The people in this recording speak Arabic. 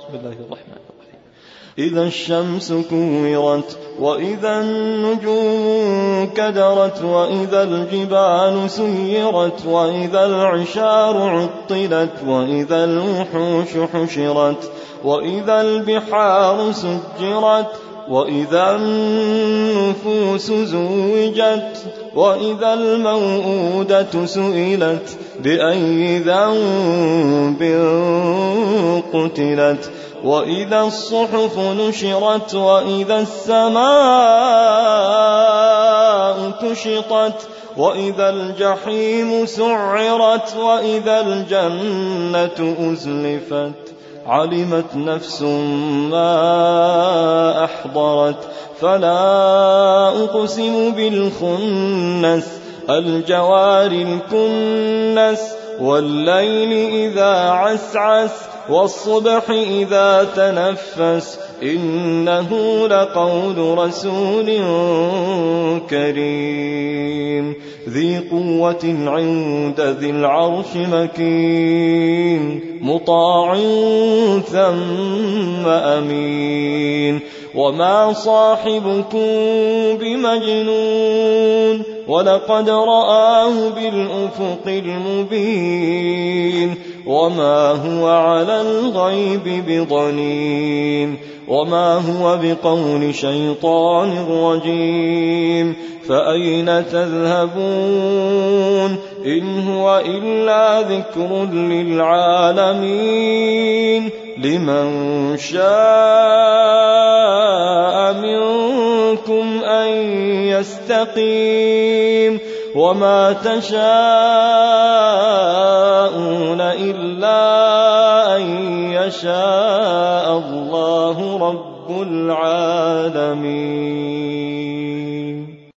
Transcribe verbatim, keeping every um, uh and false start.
بسم الله الرحمن الرحيم. إذا الشمس كورت وإذا النجوم كدرت وإذا الجبال سيرت وإذا العشار عطلت وإذا الوحوش حشرت وإذا البحار سجرت وإذا النفوس زوجت وإذا الموءودة سئلت بأي ذنب قتلت وإذا الصحف نشرت وإذا السماء كشطت وإذا الجحيم سعرت وإذا الجنة أزلفت علمت نفس ما أحضرت فلا أقسم بالخنس الجوار الكنس والليل إذا عسعس والصبح إذا تنفس إنه لقول رسول كريم ذي قوة عند ذي العرش مكين مطاع ثم أمين وما صاحبكم بمجنون ولقد رآه بالأفق المبين وما هو على الغيب بضنين وما هو بقول شيطان رجيم فأين تذهبون إن هو إلا ذكر للعالمين لمن شاء منكم أن يستقيم وما تشاءون إلا أن يشاء الله رب العالمين.